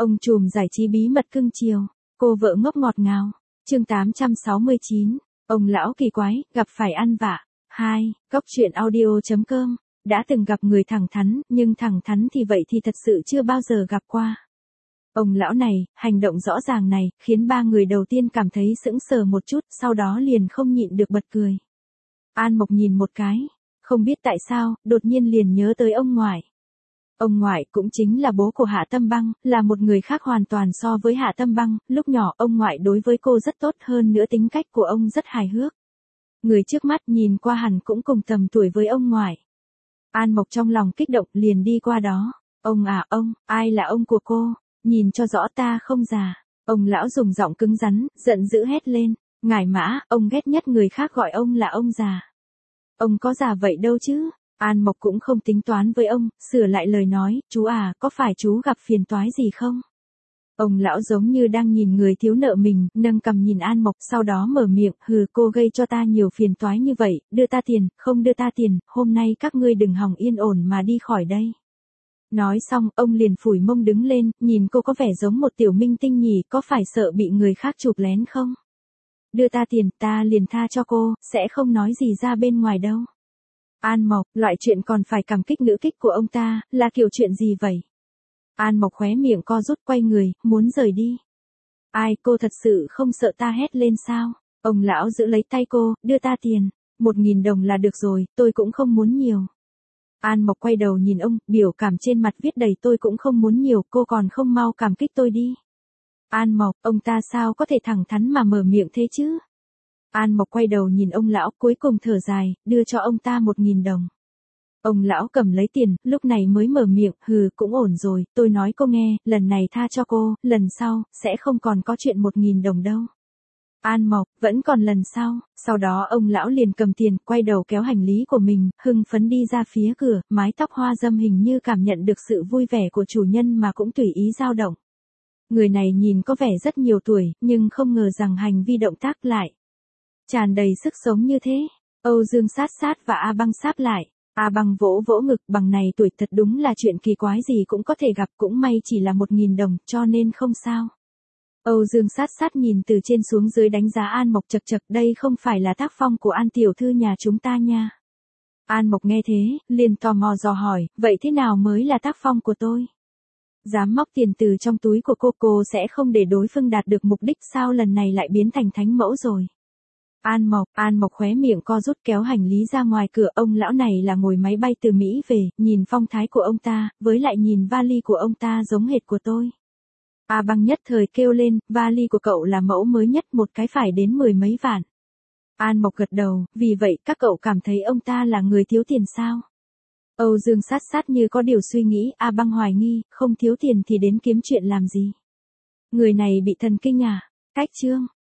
Ông trùm giải trí bí mật cưng chiều, cô vợ ngốc ngọt ngào. Chương 869, ông lão kỳ quái, gặp phải ăn vạ. 2. Góc truyện audio.com. Đã từng gặp người thẳng thắn, nhưng thẳng thắn thì vậy thì thật sự chưa bao giờ gặp qua. Ông lão này, hành động rõ ràng này, khiến ba người đầu tiên cảm thấy sững sờ một chút, sau đó liền không nhịn được bật cười. An Mộc nhìn một cái, không biết tại sao, đột nhiên liền nhớ tới ông ngoại. Ông ngoại cũng chính là bố của Hạ Tâm Băng, là một người khác hoàn toàn so với Hạ Tâm Băng, lúc nhỏ ông ngoại đối với cô rất tốt, hơn nữa tính cách của ông rất hài hước. Người trước mắt nhìn qua hẳn cũng cùng tầm tuổi với ông ngoại. An Mộc trong lòng kích động liền đi qua đó. Ông à ông, ai là ông của cô? Nhìn cho rõ ta không già. Ông lão dùng giọng cứng rắn, giận dữ hét lên. Ngải Mã, ông ghét nhất người khác gọi ông là ông già. Ông có già vậy đâu chứ? An Mộc cũng không tính toán với ông, sửa lại lời nói, chú à, có phải chú gặp phiền toái gì không? Ông lão giống như đang nhìn người thiếu nợ mình, nâng cằm nhìn An Mộc, sau đó mở miệng, hừ, cô gây cho ta nhiều phiền toái như vậy, đưa ta tiền, không đưa ta tiền, hôm nay các ngươi đừng hòng yên ổn mà đi khỏi đây. Nói xong, ông liền phủi mông đứng lên, nhìn cô có vẻ giống một tiểu minh tinh nhỉ, có phải sợ bị người khác chụp lén không? Đưa ta tiền, ta liền tha cho cô, sẽ không nói gì ra bên ngoài đâu. An Mộc, loại chuyện còn phải cảm kích ngữ kích của ông ta, là kiểu chuyện gì vậy? An Mộc khóe miệng co rút quay người, muốn rời đi. Ai, cô thật sự không sợ ta hét lên sao? Ông lão giữ lấy tay cô, đưa ta tiền. 1.000 đồng là được rồi, tôi cũng không muốn nhiều. An Mộc quay đầu nhìn ông, biểu cảm trên mặt viết đầy tôi cũng không muốn nhiều, cô còn không mau cảm kích tôi đi. An Mộc, ông ta sao có thể thẳng thắn mà mở miệng thế chứ? An Mộc quay đầu nhìn ông lão, cuối cùng thở dài, đưa cho ông ta 1.000 đồng. Ông lão cầm lấy tiền, lúc này mới mở miệng, hừ, cũng ổn rồi, tôi nói cô nghe, lần này tha cho cô, lần sau, sẽ không còn có chuyện 1.000 đồng đâu. An Mộc, vẫn còn lần sau đó ông lão liền cầm tiền, quay đầu kéo hành lý của mình, hưng phấn đi ra phía cửa, mái tóc hoa dâm hình như cảm nhận được sự vui vẻ của chủ nhân mà cũng tùy ý dao động. Người này nhìn có vẻ rất nhiều tuổi, nhưng không ngờ rằng hành vi động tác lại tràn đầy sức sống như thế. Âu Dương sát sát và A Băng sáp lại. A Băng vỗ vỗ ngực, bằng này tuổi thật đúng là chuyện kỳ quái gì cũng có thể gặp, cũng may chỉ là 1.000 đồng, cho nên không sao. Âu Dương sát sát nhìn từ trên xuống dưới đánh giá An Mộc chật chật, đây không phải là tác phong của An tiểu thư nhà chúng ta nha. An Mộc nghe thế, liền tò mò dò hỏi, vậy thế nào mới là tác phong của tôi? Dám móc tiền từ trong túi của cô sẽ không để đối phương đạt được mục đích sao, lần này lại biến thành thánh mẫu rồi. An Mộc khóe miệng co rút kéo hành lý ra ngoài cửa, ông lão này là ngồi máy bay từ Mỹ về, nhìn phong thái của ông ta, với lại nhìn vali của ông ta giống hệt của tôi. A Băng nhất thời kêu lên, vali của cậu là mẫu mới nhất, một cái phải đến 10 mấy vạn. An Mộc gật đầu, vì vậy các cậu cảm thấy ông ta là người thiếu tiền sao? Âu Dương sát sát như có điều suy nghĩ, A Băng hoài nghi, không thiếu tiền thì đến kiếm chuyện làm gì? Người này bị thần kinh à? Cách chương.